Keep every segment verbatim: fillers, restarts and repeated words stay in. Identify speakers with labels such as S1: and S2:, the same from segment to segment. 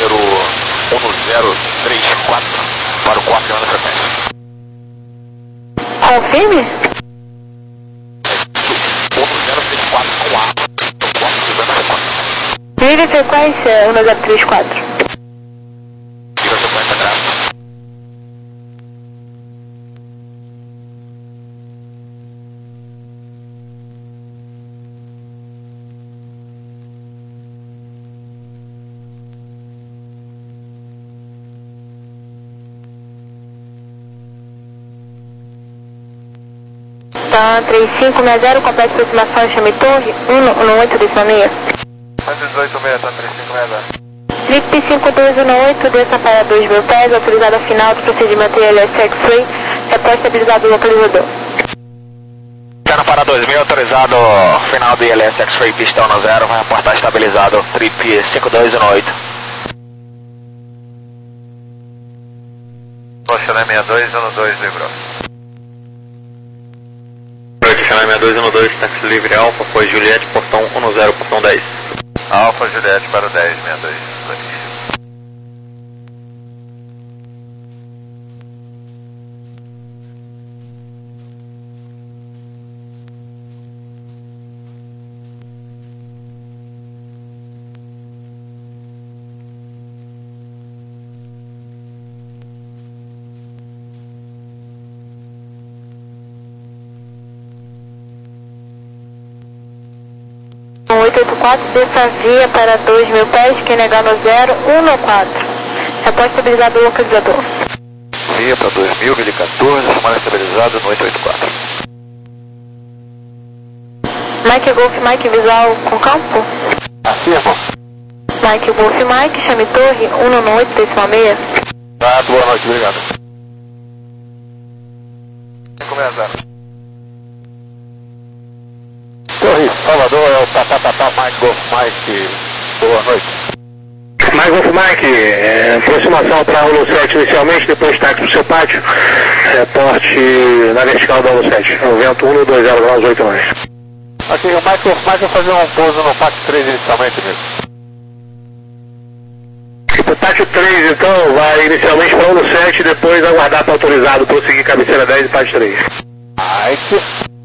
S1: número um zero três quatro para o corte na frequência.
S2: Confirme?
S1: um zero três quatro com A, o corte na frequência.
S2: Liga a frequência um zero três quatro.
S1: Liga a frequência, graças.
S2: Tá, três cinco seis zero, completa aproximação, chame torre, um um oito, décima meia.
S3: dezoito seis, tá, três cinco seis zero.
S2: Flip cinco dois um oito, desça para dois mil pés, autorizada final do procedimento I L S X-Ray, repórter estabilizado do localizador.
S1: Cena para dois mil, autorizado final do I L S X-Ray, pistão no zero, vai reportar estabilizado, trip cinco dois um oito.
S3: Channel seis dois um dois, livrou.
S4: Channel seis dois um dois, táxi livre Alfa, foi Juliette, portão um zero, portão dez.
S3: Alfa Juliette para o dez sessenta e dois.
S2: oito oito quatro, desça a via para dois mil pés, quem negar no zero, um quatro. Repórter estabilizado do localizador.
S3: Via para dois mil, mil e quatorze, chamada estabilizada no oito oito quatro.
S2: Mike Golf, Mike visual com campo.
S3: Afirmo.
S2: Mike Golf, Mike, chame torre, um oito, décima meia.
S3: Tá, boa noite, obrigado. cinco seis zero. Torre, Salvador, é o Tatatata Mike Golf Mike. Boa noite.
S5: Mike Golf Mike, é, aproximação para a Holo sete inicialmente, depois táxi no seu pátio, reporte na vertical da Holo sete, o vento um dois zero graus oito horas.
S3: Aqui, o Mike Golf Mike vai fazer um pouso no Pátio três inicialmente mesmo.
S5: O Pátio três, então, vai inicialmente para a Holo sete, depois aguardar para autorizado, prosseguir cabeceira dez e Pátio três.
S3: Mike.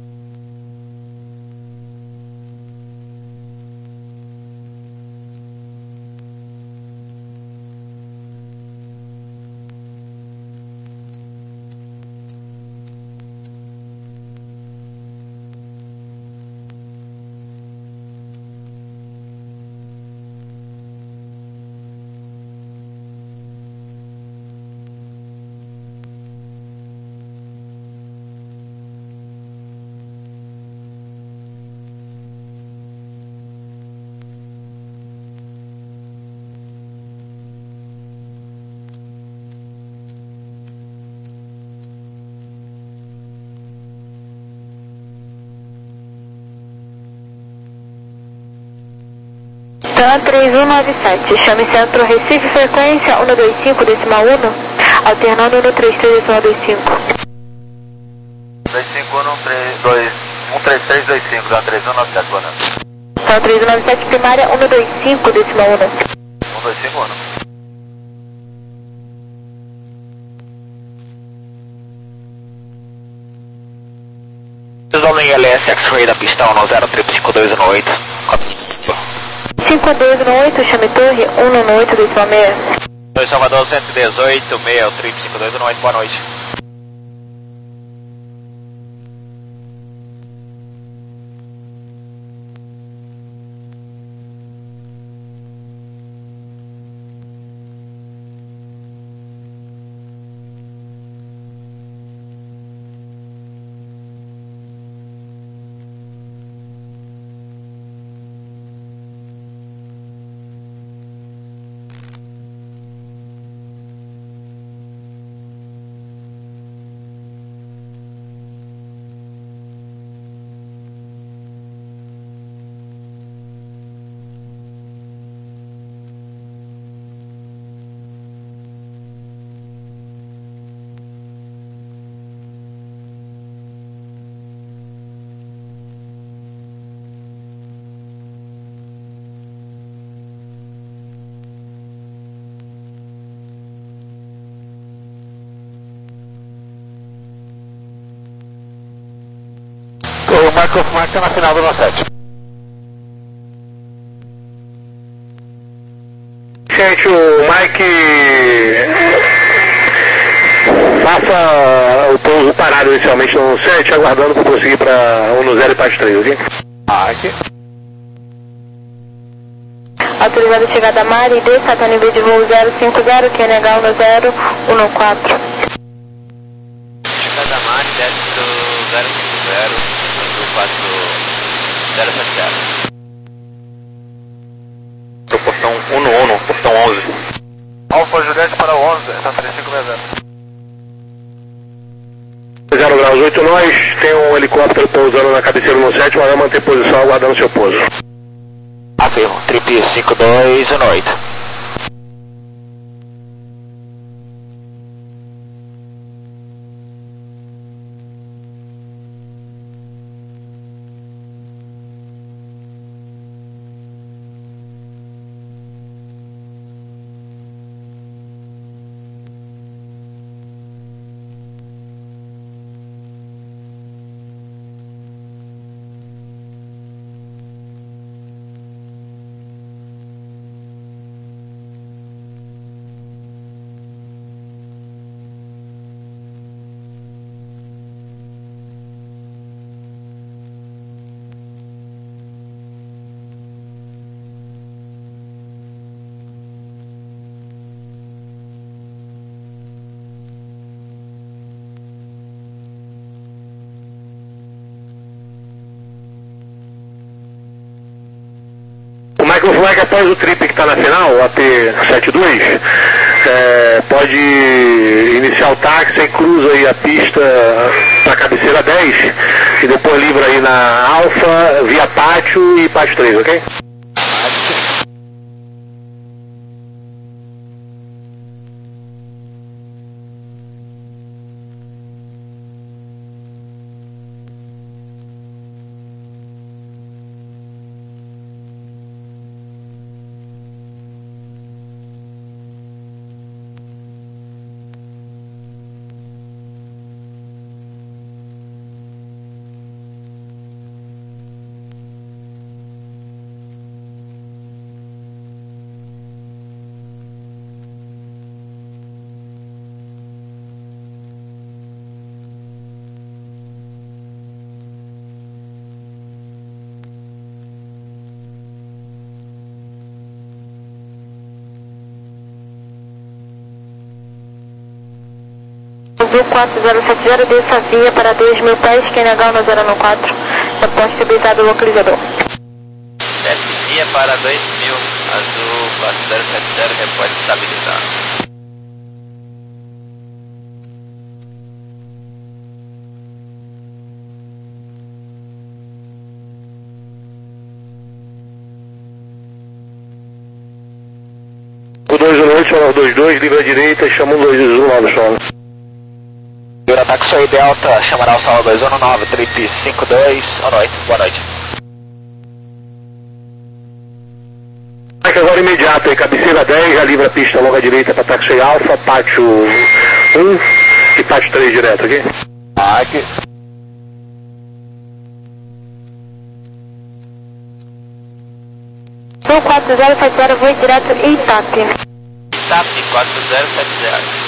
S2: Tan três um nove sete, chame centro Recife, frequência um dois cinco, decimal um, alternando um três três, decimal dois cinco.
S3: dois cinco um um três três dois cinco, dá três um nove sete, boa noite.
S2: Tan três um nove sete, primária um dois cinco, decimal um.
S3: um dois cinco um.
S1: Visual no I L S X-Ray da pistão no zero, trip cinco dois um oito.
S2: cinco dois um oito, chame torre, um um oito, decimal meia.
S1: dois Salvador cento e dezoito, meia, o trip cinco dois um oito, boa noite. Vai confirmar que está na final do nosso sete.
S5: Gente, o Mike faça o pouso parado inicialmente no sete, aguardando para prosseguir para um no zero e parte três, ok?
S1: Mike.
S2: Autorizada a chegada a Mari, desça até nível de voo zero cinco zero, Q N H um zero um no quatro.
S3: Chegada a Mari, desce do zero cinco zero, do quatro zero sete zero.
S4: Pro portão um no um, portão onze.
S3: Alfa Juliette para o onze, está três cinco zero.
S5: zero graus oito, nós tem um helicóptero pousando na cabeceira no sete, mas vai manter posição aguardando seu pouso.
S1: Afirmo, trip cinco dois um oito.
S5: O flag após o trip que está na final, A P setenta e dois, é, pode iniciar o táxi e cruza aí a pista para a cabeceira dez e depois livra aí na Alfa, via pátio e pátio três, ok?
S2: Azul quatro zero sete zero, desça a via para dois mil pés, Q N H um zero no quatro. Reporte estabilizado o localizador.
S3: Desce via para dois mil, Azul quatro zero sete zero, reporte estabilizado.
S5: O dois um oito, chama dois dois, livra a direita, chama o dois um nove, chama.
S1: Taxi Delta, chamará o Sala dois um nove, trip cinco dois, boa noite, boa noite.
S5: Agora imediato aí, cabeceira dez, já livra a pista logo à direita para Taxi Alfa, pátio um e pátio três direto, ok?
S1: Aqui.
S2: Sul quatro zero sete zero, voo direto em Itap.
S3: Itap quatro zero sete zero.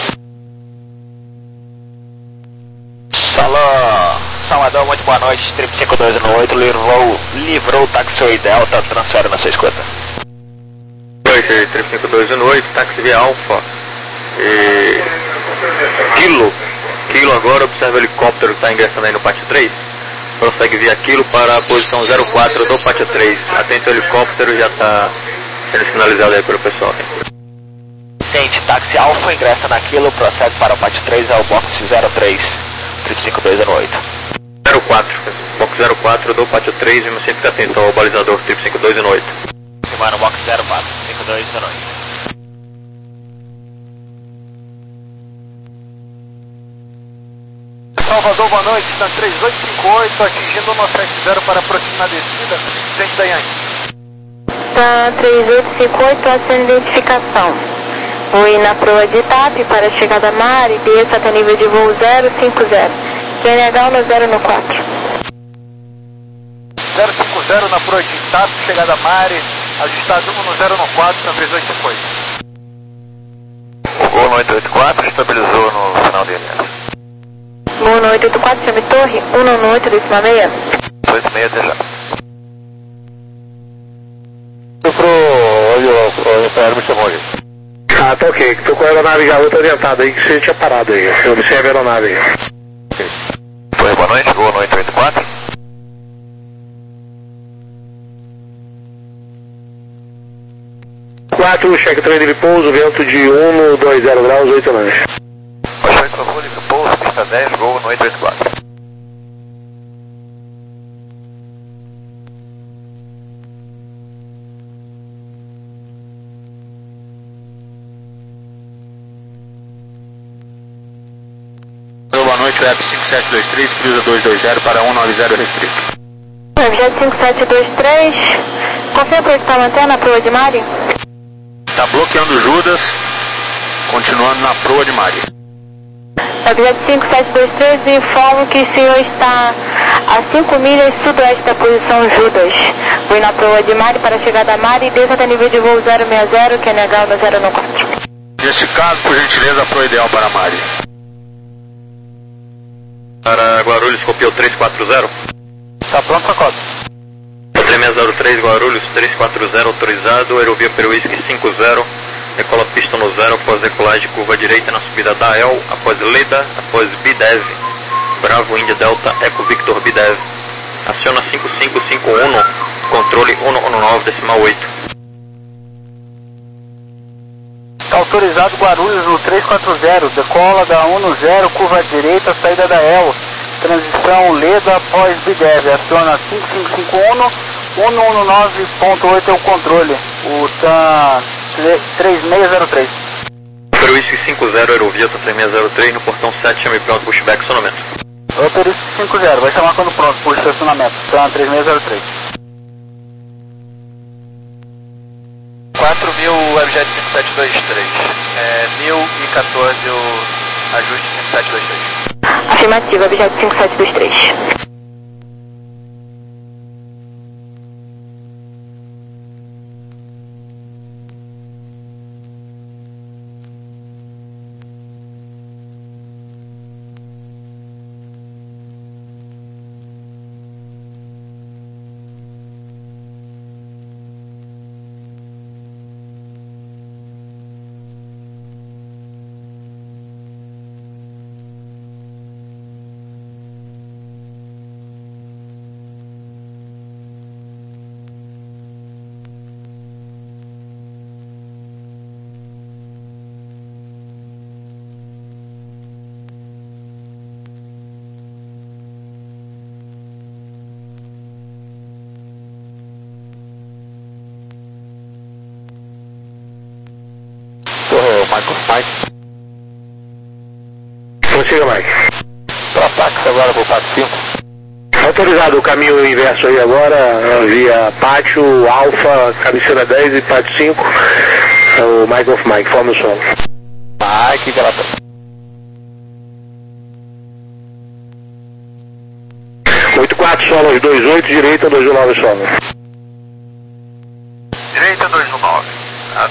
S1: Salão, Salvador, muito boa noite, trip cinco dois um oito, livrou, livrou o Taxi Delta, transfere na sua escuta.
S4: Oi, trip cinco dois um oito, táxi via Alfa, e... Kilo, Kilo agora, observa o helicóptero que está ingressando aí no pátio três, prossegue via Kilo para a posição zero quatro do pátio três, atento ao helicóptero, já está sendo sinalizado aí pelo pessoal.
S1: Ciente, táxi Alfa ingressa naquilo, prossegue para o pátio três, é o box zero três. Trip cinco dois um oito.
S4: zero quatro, box zero quatro do pátio três, e sempre fica atento ao balizador trip cinco dois um oito.
S1: Confirmar no box zero quatro, cinco dois um oito.
S6: Salvador, boa noite, está três oito cinco oito, atingindo o nosso sete zero para aproximar a descida, frente da Yankee.
S2: Está três oito cinco oito, ação de identificação. Fui na proa de Itap para a chegada a Mari, desça até nível de voo zero cinco zero. Q N H um zero no quatro.
S3: Desce via para dois mil, Azul quatro zero sete zero, reporte estabilizado.
S2: Sul quatro zero sete zero, desça a via para dois mil pés, Q N H um zero no quatro.
S6: zero cinco zero na proa de Itato, chegada a Mari, ajustado um no zero no quatro, na três oito cinco oito.
S4: O Gol no oito oito quatro estabilizou no final de linha.
S2: Gol no oito oito quatro, chame torre, um no oito, décima meia.
S4: oito seis até já.
S5: Pro... Olha o Império me chamou aí. Ah, tá ok. Tô com a aeronave garota orientada aí, que você tinha parado aí. Eu observo a aeronave aí.
S4: Foi, boa noite, Gol no oito oito quatro.
S5: quatro, cheque trem de pouso, vento de um no dois zero graus, oito nove.
S4: oito Gol de pouso, pista dez, Gol no oito oito quatro.
S5: Boa noite, Web cinco sete dois três, cruza dois dois zero para um nove zero restrito.
S2: Web cinco sete dois três, confirma para estar mantendo a proa de Mari?
S5: Está bloqueando o Judas, continuando na proa de Mari.
S2: Web cinco sete dois três, informo que o senhor está a cinco milhas sudoeste da posição Judas. Fui na proa de Mari para a chegada a Mari e desça até nível de voo zero seis zero, que é negal no zero no quatro.
S5: Neste caso, por gentileza, a proa ideal para Mari.
S4: Para Guarulhos, copiou três quatro zero.
S6: Tá pronto para cota.
S4: três seis zero três, Guarulhos, três quatro zero autorizado, Aerovia Peruísque cinco zero, decola pista no zero após decolagem curva direita na subida da El, após Leda, após B dez, Bravo Índia Delta, Eco Victor B dez, aciona cinco cinco cinco um, controle um um nove, decimal oito.
S6: Está autorizado Guarulhos no três quatro zero, decola da um no zero, curva direita, saída da El, transição Leda após B dez, aciona cinco cinco cinco um, um um nove ponto oito é o controle, o T A M três seis zero três.
S4: Peruísque cinco zero, Aerovia três seis zero três, no portão sete, chame pronto, pushback, estacionamento.
S6: O Peruísque cinco zero, vai chamar quando pronto, por estacionamento, T A M três seis zero três.
S3: quatro mil, Webjet cinco sete dois três, é, mil e quatorze o ajuste cinco sete dois três.
S2: Afirmativa, Webjet cinco sete dois três.
S5: Michael, Mike. Consiga, Mike.
S4: Para táxi agora para o Pato cinco.
S5: Autorizado o caminho inverso aí agora, via Pátio, Alfa, cabeceira dez e Pátio cinco. O Mike of Mike, forma o solo.
S4: Mike, garota.
S5: oito quatro, solo aos dois oito, direita dois nove, solo.
S4: Direita dois nove. Ah,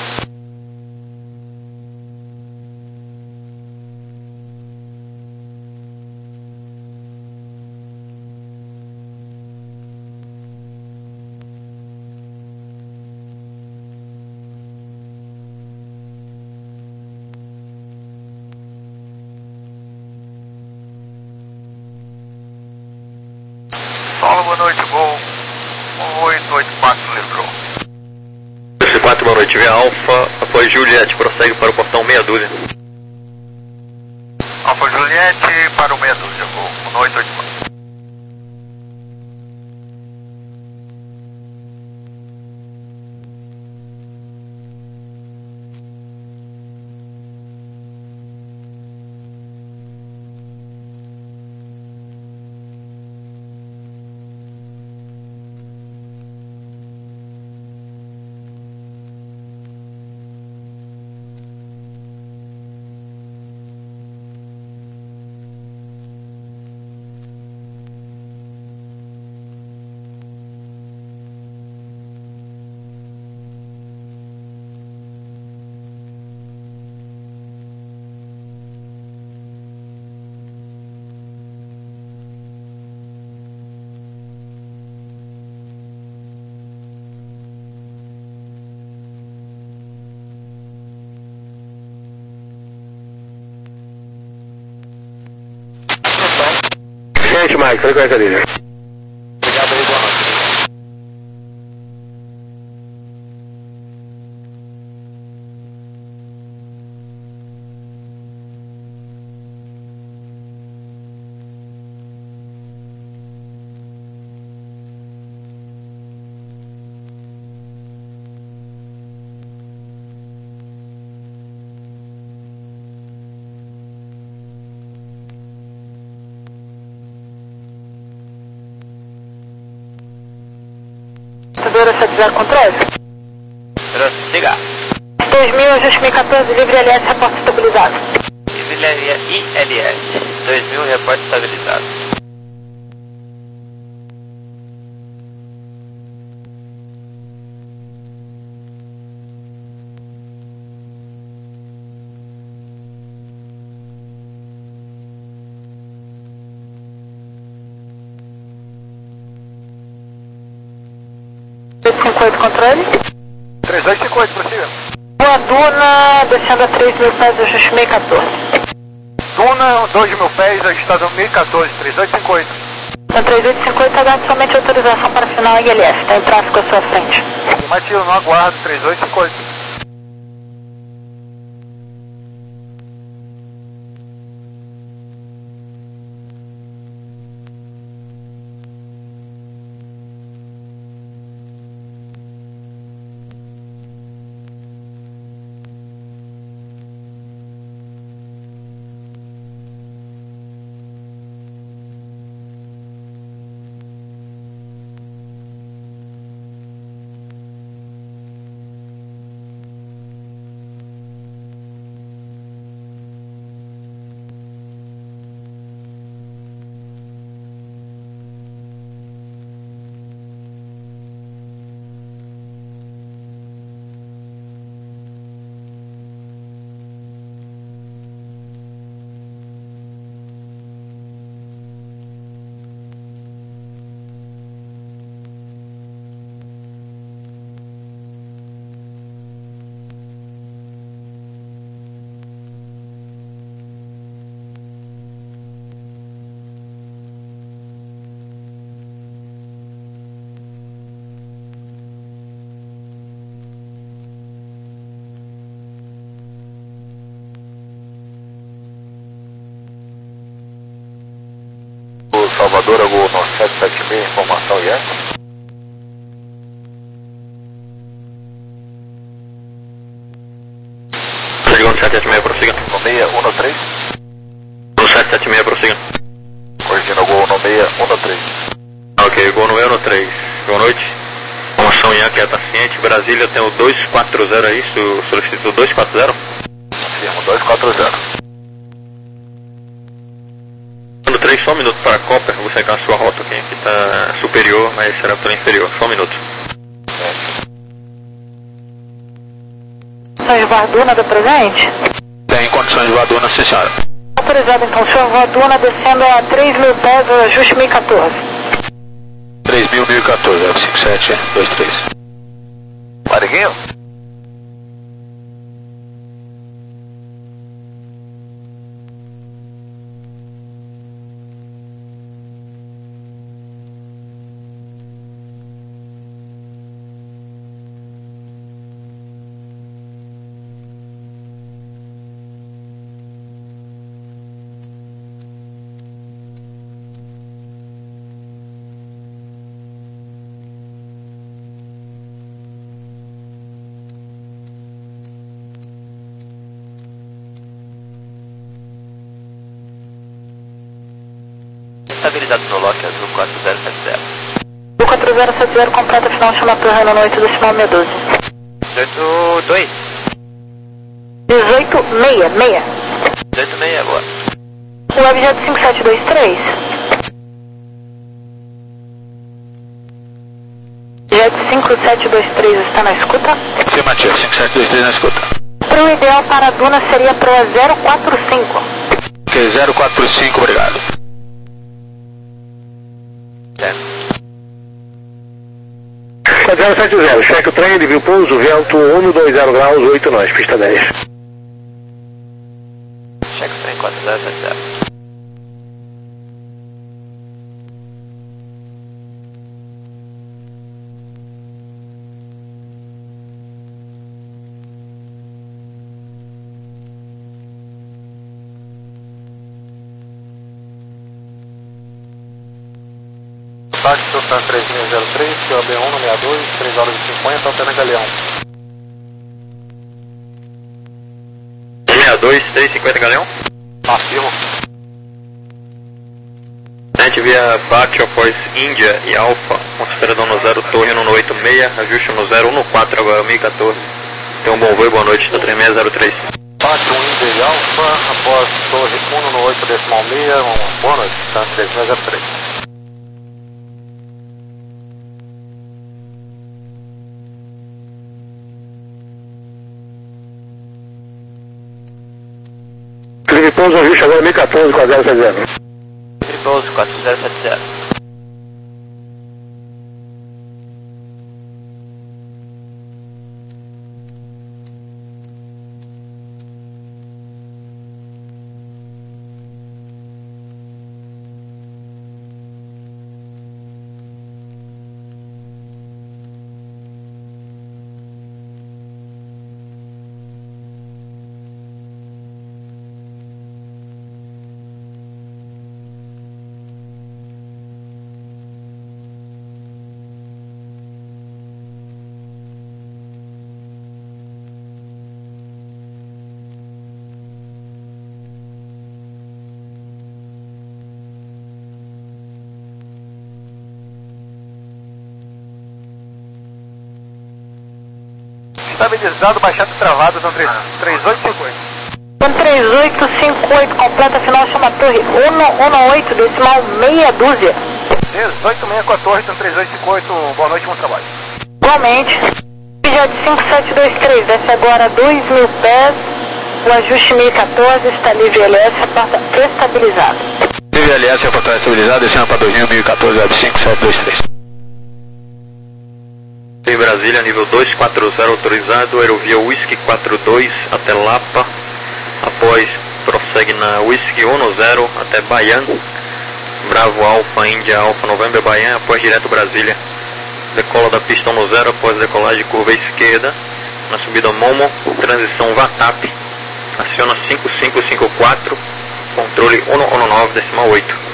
S6: Solo, boa noite, Gol um oito oito quatro, livrou.
S4: oito quatro, boa noite, via Alfa, após Juliette, prossegue para o portão meia dúzia.
S6: Alfa Juliette para o meia dúzia, Gol um oito oito quatro.
S5: frente, Mike, frequência dele.
S3: Obrigado aí, boa noite.
S2: setenta e zero controle.
S3: Prossiga.
S2: dois mil, ajuste mil e quatorze, livre L S, reporte estabilizado.
S3: Livre I L S. dois mil, reporte estabilizado.
S2: três cinco oito controle.
S6: três dois cinco oito, prossiga.
S2: Boa Duna, descendo a três mil pés, ajuste mil e quatorze.
S6: Duna, dois mil pés, ajustado mil e quatorze, três dois cinco oito.
S2: Então três oito cinco oito, aguarde somente autorização para final I L S, está em tráfego à sua frente.
S6: Afirmativo, não aguardo, três dois cinco oito.
S1: Salvador, Gol sete sete seis, informação I S.
S4: Chegando sete sete seis, prossiga.
S1: um seis um três.
S4: No sete sete seis, prossiga.
S1: Corrigindo Gol um seis um três.
S4: Ok, Gol no um três. Boa noite. Informação Yankee é paciente. Brasília tem o dois quatro zero, é isso? Solicito o dois quatro zero?
S1: Confirmo, dois quatro zero.
S4: três, só um minuto para a Copper, vou secar a sua rota aqui, que está superior, mas será pela inferior, só um minuto.
S2: Condições de Varduna do presente?
S1: Tem condições de Varduna, sim senhora.
S2: Autorizado então, senhor Varduna descendo a três mil pés, ajuste mil e quatorze.
S1: três mil, mil e quatorze, zero cinco sete dois três. Mariguinho?
S3: Estabilizado no lock azul quatro zero sete zero.
S2: O quatro zero sete zero completa final chama torre na noite do sinal meia doze.
S3: dezoito dois.
S2: dezoito seis seis.
S3: dezoito seis, boa.
S2: O objeto cinco sete dois três. Objeto cinco sete dois três está na escuta?
S1: Afirmativo, cinco sete dois três na escuta.
S2: Pro ideal para a Duna seria pro zero quatro cinco.
S1: Ok, zero quatro cinco, obrigado.
S5: zero sete zero, cheque o trem, ele viu pouso, vento um dois zero graus, oito nós, pista dez.
S3: Cheque o trem quatro zero sete zero.
S5: Baxter, Tan três seis zero três, Q A B um no sessenta e dois, três horas e cinquenta, Antena Galeão.
S4: sessenta e dois, três cinquenta Galeão?
S5: Afirmo.
S4: Net via Bate após Índia e Alfa, considerando no zero, torre no oito seis, ajuste no zero um quatro agora, mil e quatorze. Tenha um bom voo e boa noite, tá três seis zero três.
S5: Bate um Índia e Alfa, após torre um no oito decimal seis, um, boa noite, tá três seis zero três.
S6: Clive Pouso, ajuste agora mil e quatorze com a zero sete zero.
S3: Pouso quatro zero sete zero.
S5: Estabilizado, baixado e travado, são três oito cinco oito.
S2: São três oito cinco oito, completa final, chama torre um um oito, decimal meia dúzia.
S5: dezoito seis com a torre, são três oito cinco oito, boa noite, bom trabalho.
S2: Igualmente, já de cinco sete dois três, desce agora dois mil pés, o ajuste mil e quatorze, está livre L S, a porta estabilizada.
S1: Livre L S, a porta estabilizada, descendo para dois mil e quatorze, web cinco sete dois três.
S4: Em Brasília, nível dois quatro zero autorizado, aerovia Whisky quatro dois até Lapa, após prossegue na Whisky um zero até Baian, Bravo Alfa, Índia Alfa, November Baian, após direto Brasília, decola da pista um zero após decolagem curva esquerda, na subida Momo, transição Vatap, aciona cinco cinco cinco quatro, controle um um nove decimal oito.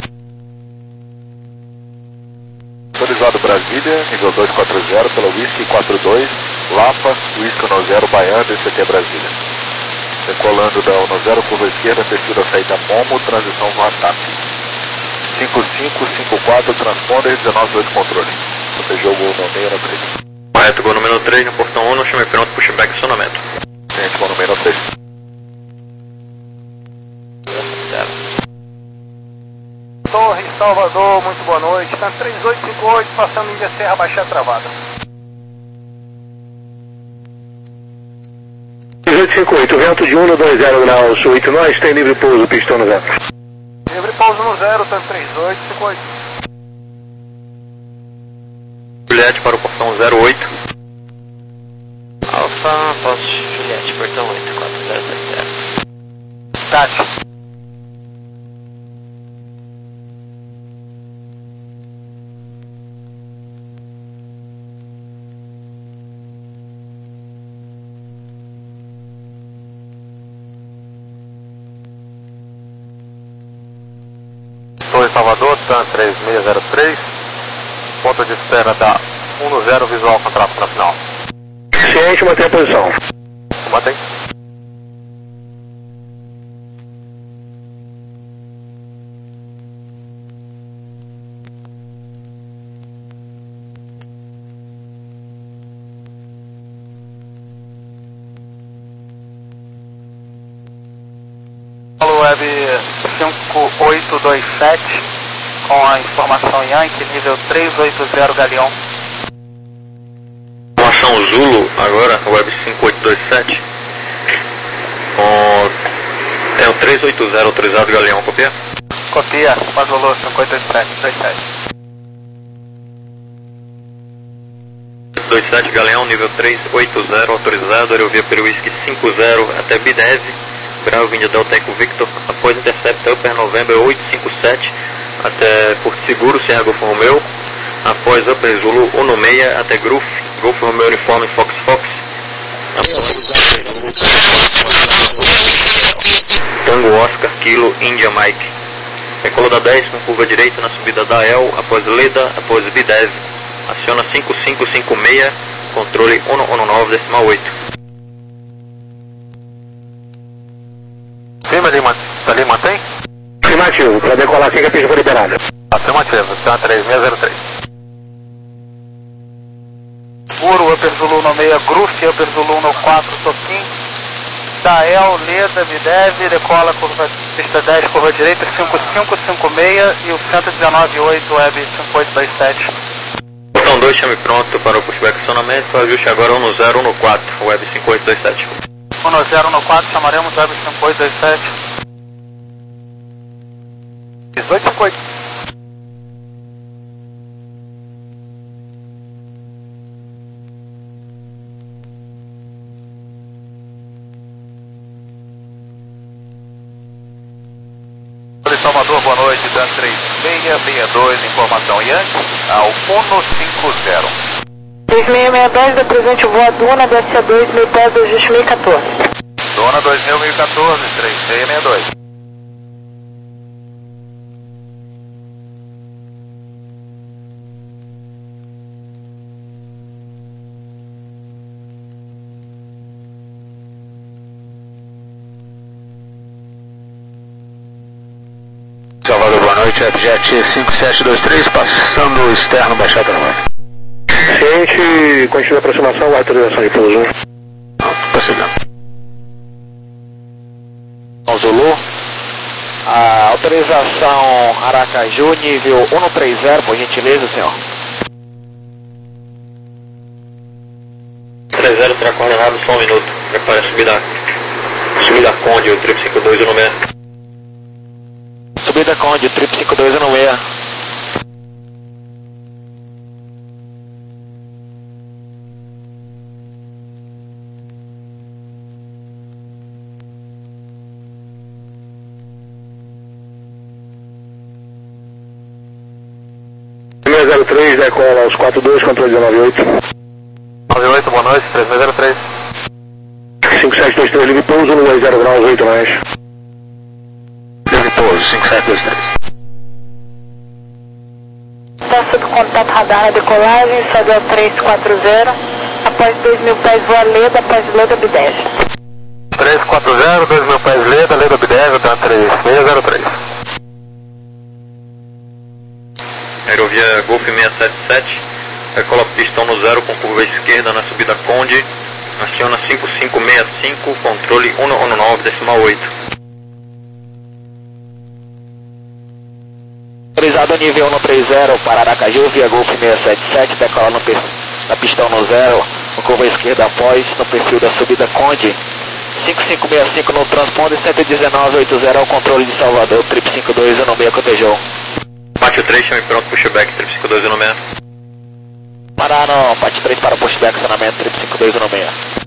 S5: Autorizado Brasília, nível dois quatro zero, pela Whisky quatro dois, Lapa, Whisky um zero, Baian, D C T Brasília. Decolando da um zero, curva esquerda, descida saída Momo, transição Vatap. cinco cinco cinco quatro, transponder, dezenove oito controle. Protejou o gol no meio na três.
S4: Correto, gol número três, no portão um, chame pronto, pushback e acionamento.
S5: Gente, gol número três. Torre, Salvador, muito boa noite. Está três oito cinco oito, passando Índia Serra, baixada travada.
S6: três oito cinco oito, vento de um dois zero graus oito, nós tem livre pouso, pistão no zero.
S5: Livre pouso no zero, está três oito cinco oito.
S4: Juliette para o portão zero oito.
S3: Alfa, posto Juliette, portão oito quatro zero sete zero.
S5: Tati. Torre Salvador, TAN três seis zero três, ponto de espera da um zero, visual contrato para final.
S6: Ciente, mantém a posição.
S5: Mantém. Web cinco oito dois sete com a informação Yankee, nível três oito zero Galeão.
S4: Informação Zulu, agora, web cinco oito dois sete, com... tem o três oito zero autorizado Galeão, copia?
S5: Copia, Zulu cinco oito dois sete, dois sete.
S4: dois sete Galeão, nível três oito zero autorizado, aerovia Peruísque cinco zero até Bideve, Bravo India Delta Eco Victor, após Intercept Upper November oito cinco sete até Porto Seguro, Serra Golfo Romeo, após Upper Zulu um seis até Gruf, Golfo Romeo Uniforme Fox Fox, após Tango Oscar Kilo India Mike, decola da dez com curva direita na subida da E L, após Leda, após Bidev. Aciona cinco cinco cinco seis, controle um um nove decimal oito.
S5: Sim, Lima, ali mantém? Afirmativo, para decolar assim que a pista foi liberada.
S6: Afirmativo, Cena três seis zero três. Puro, Upper Zulu no meio, Groove, Upper Zulu no quatro, Toquim. Dael, Leda, Bidev, decola curva, pista dez, curva direita, cinco cinco cinco seis e o cento e dezenove oito, Web cinco oito dois sete.
S4: Botão dois, chame pronto para o pushback acionamento, ajuste agora um zero um quatro, Web cinco oito dois sete.
S6: um zero um quatro, chamaremos Web cinco oito dois sete. dezoito cinquenta e oito.
S3: Salvador, boa noite, Dan três seis seis dois, informação Yankee, ao Uno cinco zero.
S2: três seis seis dois, da presente voa Duna, D S A dois, mil pés, dois mil e quatorze.
S3: Dona dois mil e quatorze, três seis seis dois.
S5: Salvador, boa noite, Jet cinco sete dois três, passando o externo, baixar trabalho. Ciente, continua a aproximação, autorização de pouso. Prosseguindo.
S1: Zulu, a autorização Aracaju, nível um três zero, por gentileza, senhor.
S4: três zero será coordenado só um minuto, prepare a subida, subida Conde, o trip cinco dois um seis.
S1: Subida Conde, trip cinco dois um seis.
S5: seis zero três, decola aos quatro dois, controle dezenove oito.
S6: nove oito, boa noite, três seis zero três.
S5: cinco sete dois três, livre pouso, no dois zero graus, oito mais. Livre pouso, cinco sete dois três.
S2: Está sob contato radar na decolagem, Sadel três quatro zero, após dois mil pés voa Leda, após Leda Bidev.
S6: três quatro zero, dois mil pés Leda, Leda Bidev, Dan três seis zero três.
S4: Aerovia Golf seis sete sete, decola pistão no zero com curva esquerda na subida Conde, aciona cinco cinco seis cinco, controle um um nove decimal oito.
S1: Autorizado nível um três zero para Aracaju, via Golf seis sete sete, decola no, na pistão no zero, com curva esquerda após, no perfil da subida Conde, cinco cinco seis cinco no transponder, cento e dezenove oitenta ao controle de Salvador, trip cinco dois um seis, cotejou.
S4: Pátio três, chame pronto, pushback, trip cinco dois um seis.
S1: Parar no Pátio três para pushback, acionamento, trip cinco dois um seis.